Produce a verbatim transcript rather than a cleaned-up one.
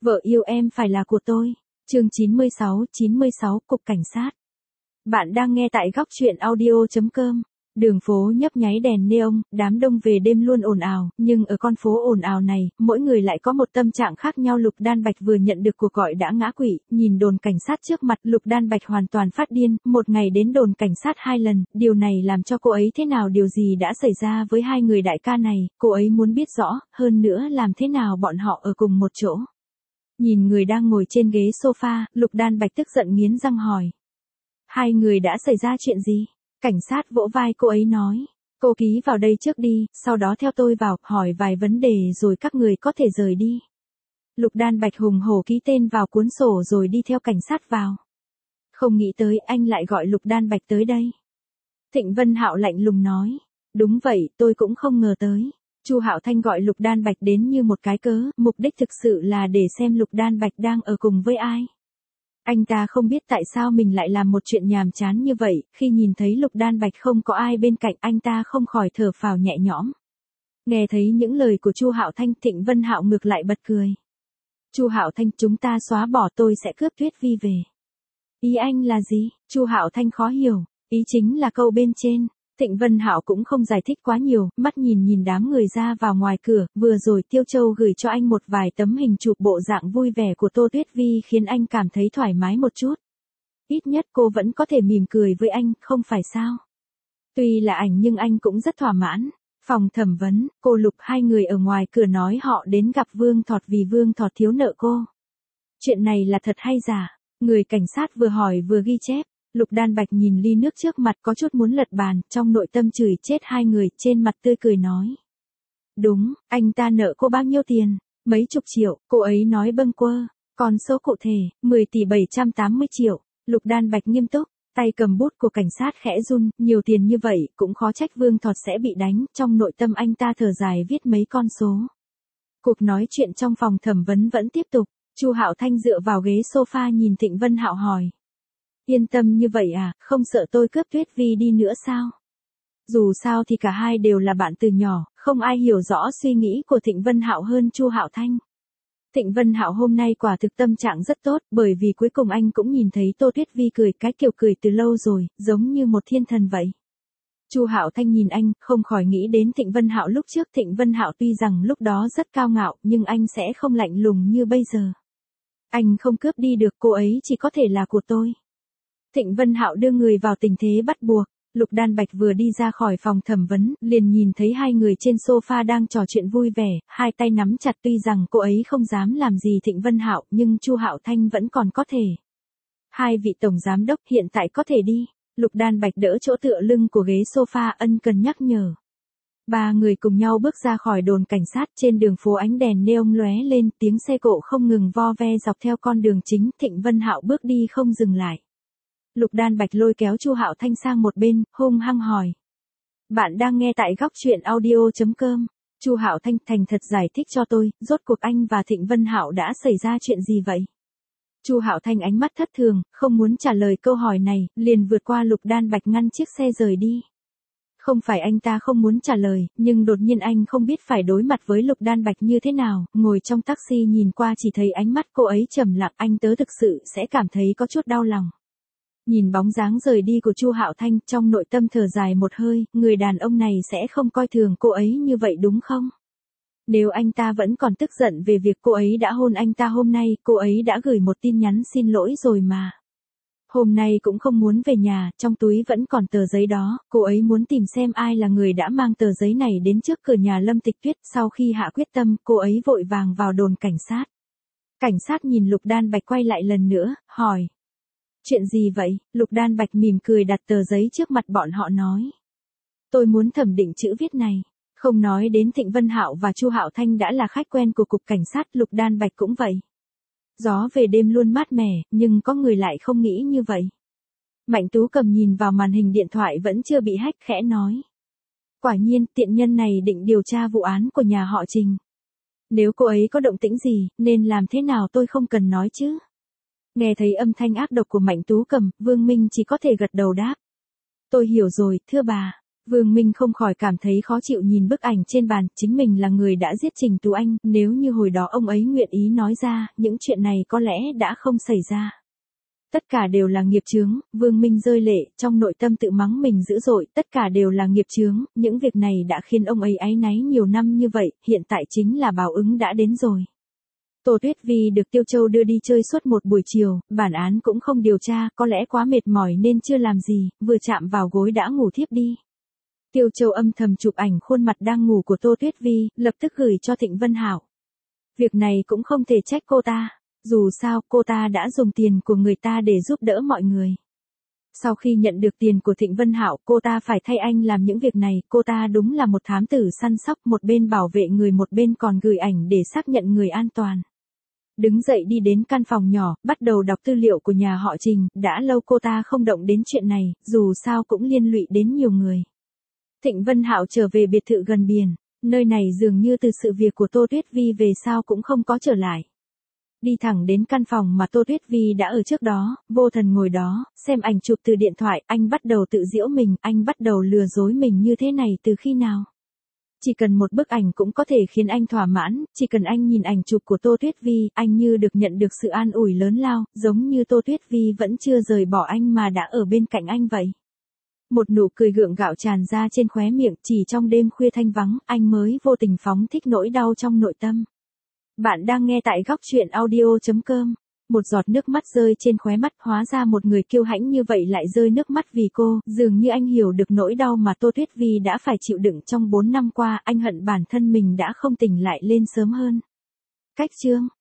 Vợ yêu em phải là của tôi. Chương chín mươi sáu, chín mươi sáu, Cục Cảnh sát. Bạn đang nghe tại góc truyện audio chấm com. Đường phố nhấp nháy đèn neon, đám đông về đêm luôn ồn ào, nhưng ở con phố ồn ào này, mỗi người lại có một tâm trạng khác nhau. Lục Đan Bạch vừa nhận được cuộc gọi đã ngã quỵ, nhìn đồn cảnh sát trước mặt, Lục Đan Bạch hoàn toàn phát điên, một ngày đến đồn cảnh sát hai lần, điều này làm cho cô ấy thế nào, điều gì đã xảy ra với hai người đại ca này, cô ấy muốn biết rõ, hơn nữa làm thế nào bọn họ ở cùng một chỗ. Nhìn người đang ngồi trên ghế sofa, Lục Đan Bạch tức giận nghiến răng hỏi. Hai người đã xảy ra chuyện gì? Cảnh sát vỗ vai cô ấy nói. Cô ký vào đây trước đi, sau đó theo tôi vào, hỏi vài vấn đề rồi các người có thể rời đi. Lục Đan Bạch hùng hổ ký tên vào cuốn sổ rồi đi theo cảnh sát vào. Không nghĩ tới anh lại gọi Lục Đan Bạch tới đây. Thịnh Vân Hạo lạnh lùng nói. Đúng vậy, tôi cũng không ngờ tới. Chu Hạo Thanh gọi Lục Đan Bạch đến như một cái cớ, mục đích thực sự là để xem Lục Đan Bạch đang ở cùng với ai. Anh ta không biết tại sao mình lại làm một chuyện nhàm chán như vậy, khi nhìn thấy Lục Đan Bạch không có ai bên cạnh, anh ta không khỏi thở phào nhẹ nhõm. Nghe thấy những lời của Chu Hạo Thanh, Thịnh Vân Hạo ngược lại bật cười. Chu Hạo Thanh, chúng ta xóa bỏ, tôi sẽ cướp Tuyết Vi về. Ý anh là gì? Chu Hạo Thanh khó hiểu, ý chính là câu bên trên. Thịnh Vân Hạo cũng không giải thích quá nhiều, mắt nhìn nhìn đám người ra vào ngoài cửa, vừa rồi Tiêu Châu gửi cho anh một vài tấm hình chụp bộ dạng vui vẻ của Tô Tuyết Vi khiến anh cảm thấy thoải mái một chút. Ít nhất cô vẫn có thể mỉm cười với anh, không phải sao? Tuy là ảnh nhưng anh cũng rất thỏa mãn. Phòng thẩm vấn, cô Lục, hai người ở ngoài cửa nói họ đến gặp Vương Thọt vì Vương Thọt thiếu nợ cô. Chuyện này là thật hay giả? Người cảnh sát vừa hỏi vừa ghi chép. Lục Đan Bạch nhìn ly nước trước mặt có chút muốn lật bàn, trong nội tâm chửi chết hai người, trên mặt tươi cười nói. Đúng, anh ta nợ cô bao nhiêu tiền? Mấy chục triệu, cô ấy nói bâng quơ. Còn số cụ thể, mười tỷ bảy trăm tám mươi triệu. Lục Đan Bạch nghiêm túc, tay cầm bút của cảnh sát khẽ run, nhiều tiền như vậy, cũng khó trách Vương Thọt sẽ bị đánh, trong nội tâm anh ta thở dài viết mấy con số. Cuộc nói chuyện trong phòng thẩm vấn vẫn tiếp tục, Chu Hạo Thanh dựa vào ghế sofa nhìn Thịnh Vân Hạo hỏi. Yên tâm như vậy à, không sợ tôi cướp Tuyết Vi đi nữa sao? Dù sao thì cả hai đều là bạn từ nhỏ, không ai hiểu rõ suy nghĩ của Thịnh Vân Hạo hơn Chu Hạo Thanh. Thịnh Vân Hạo hôm nay quả thực tâm trạng rất tốt, bởi vì cuối cùng anh cũng nhìn thấy Tô Tuyết Vi cười cái kiểu cười từ lâu rồi, giống như một thiên thần vậy. Chu Hạo Thanh nhìn anh, không khỏi nghĩ đến Thịnh Vân Hạo lúc trước. Thịnh Vân Hạo tuy rằng lúc đó rất cao ngạo, nhưng anh sẽ không lạnh lùng như bây giờ. Anh không cướp đi được, cô ấy chỉ có thể là của tôi. Thịnh Vân Hạo đưa người vào tình thế bắt buộc. Lục Đan Bạch vừa đi ra khỏi phòng thẩm vấn, liền nhìn thấy hai người trên sofa đang trò chuyện vui vẻ, hai tay nắm chặt. Tuy rằng cô ấy không dám làm gì Thịnh Vân Hạo, nhưng Chu Hạo Thanh vẫn còn có thể. Hai vị tổng giám đốc hiện tại có thể đi. Lục Đan Bạch đỡ chỗ tựa lưng của ghế sofa, ân cần nhắc nhở. Ba người cùng nhau bước ra khỏi đồn cảnh sát. Trên đường phố ánh đèn neon lóe lên, tiếng xe cộ không ngừng vo ve dọc theo con đường chính. Thịnh Vân Hạo bước đi không dừng lại. Lục Đan Bạch lôi kéo Chu Hạo Thanh sang một bên, hung hăng hỏi. Bạn đang nghe tại góc truyện audio chấm com. Chu Hạo Thanh thành thật giải thích cho tôi, rốt cuộc anh và Thịnh Vân Hạo đã xảy ra chuyện gì vậy? Chu Hạo Thanh ánh mắt thất thường, không muốn trả lời câu hỏi này, liền vượt qua Lục Đan Bạch ngăn chiếc xe rời đi. Không phải anh ta không muốn trả lời, nhưng đột nhiên anh không biết phải đối mặt với Lục Đan Bạch như thế nào, ngồi trong taxi nhìn qua chỉ thấy ánh mắt cô ấy trầm lặng, anh tớ thực sự sẽ cảm thấy có chút đau lòng. Nhìn bóng dáng rời đi của Chu Hạo Thanh, trong nội tâm thở dài một hơi, người đàn ông này sẽ không coi thường cô ấy như vậy đúng không? Nếu anh ta vẫn còn tức giận về việc cô ấy đã hôn anh ta hôm nay, cô ấy đã gửi một tin nhắn xin lỗi rồi mà. Hôm nay cũng không muốn về nhà, trong túi vẫn còn tờ giấy đó, cô ấy muốn tìm xem ai là người đã mang tờ giấy này đến trước cửa nhà Lâm Tịch Tuyết. Sau khi hạ quyết tâm, cô ấy vội vàng vào đồn cảnh sát. Cảnh sát nhìn Lục Đan Bạch quay lại lần nữa, hỏi. Chuyện gì vậy? Lục Đan Bạch mỉm cười đặt tờ giấy trước mặt bọn họ nói. Tôi muốn thẩm định chữ viết này. Không nói đến Thịnh Vân Hạo và Chu Hạo Thanh đã là khách quen của cục cảnh sát, Lục Đan Bạch cũng vậy. Gió về đêm luôn mát mẻ, nhưng có người lại không nghĩ như vậy. Mạnh Tú Cầm nhìn vào màn hình điện thoại vẫn chưa bị hack, khẽ nói. Quả nhiên, tiện nhân này định điều tra vụ án của nhà họ Trình. Nếu cô ấy có động tĩnh gì, nên làm thế nào tôi không cần nói chứ. Nghe thấy âm thanh ác độc của Mạnh Tú Cầm, Vương Minh chỉ có thể gật đầu đáp. Tôi hiểu rồi, thưa bà. Vương Minh không khỏi cảm thấy khó chịu nhìn bức ảnh trên bàn, chính mình là người đã giết Trình Tú Anh, nếu như hồi đó ông ấy nguyện ý nói ra, những chuyện này có lẽ đã không xảy ra. Tất cả đều là nghiệp chướng, Vương Minh rơi lệ, trong nội tâm tự mắng mình dữ dội, tất cả đều là nghiệp chướng, những việc này đã khiến ông ấy áy náy nhiều năm như vậy, hiện tại chính là báo ứng đã đến rồi. Tô Tuyết Vi được Tiêu Châu đưa đi chơi suốt một buổi chiều, bản án cũng không điều tra, có lẽ quá mệt mỏi nên chưa làm gì, vừa chạm vào gối đã ngủ thiếp đi. Tiêu Châu âm thầm chụp ảnh khuôn mặt đang ngủ của Tô Tuyết Vi, lập tức gửi cho Thịnh Vân Hạo. Việc này cũng không thể trách cô ta, dù sao cô ta đã dùng tiền của người ta để giúp đỡ mọi người. Sau khi nhận được tiền của Thịnh Vân Hạo, cô ta phải thay anh làm những việc này, cô ta đúng là một thám tử săn sóc, một bên bảo vệ người một bên còn gửi ảnh để xác nhận người an toàn. Đứng dậy đi đến căn phòng nhỏ, bắt đầu đọc tư liệu của nhà họ Trình, đã lâu cô ta không động đến chuyện này, dù sao cũng liên lụy đến nhiều người. Thịnh Vân Hạo trở về biệt thự gần biển, nơi này dường như từ sự việc của Tô Tuyết Vi về sau cũng không có trở lại. Đi thẳng đến căn phòng mà Tô Tuyết Vi đã ở trước đó, vô thần ngồi đó, xem ảnh chụp từ điện thoại, anh bắt đầu tự giễu mình, anh bắt đầu lừa dối mình như thế này từ khi nào? Chỉ cần một bức ảnh cũng có thể khiến anh thỏa mãn, chỉ cần anh nhìn ảnh chụp của Tô Tuyết Vi, anh như được nhận được sự an ủi lớn lao, giống như Tô Tuyết Vi vẫn chưa rời bỏ anh mà đã ở bên cạnh anh vậy. Một nụ cười gượng gạo tràn ra trên khóe miệng, chỉ trong đêm khuya thanh vắng, anh mới vô tình phóng thích nỗi đau trong nội tâm. Bạn đang nghe tại góc truyện audio chấm com. Một giọt nước mắt rơi trên khóe mắt, hóa ra một người kiêu hãnh như vậy lại rơi nước mắt vì cô, dường như anh hiểu được nỗi đau mà Tô Tuyết Vi đã phải chịu đựng trong bốn năm qua, anh hận bản thân mình đã không tỉnh lại lên sớm hơn. Cách chương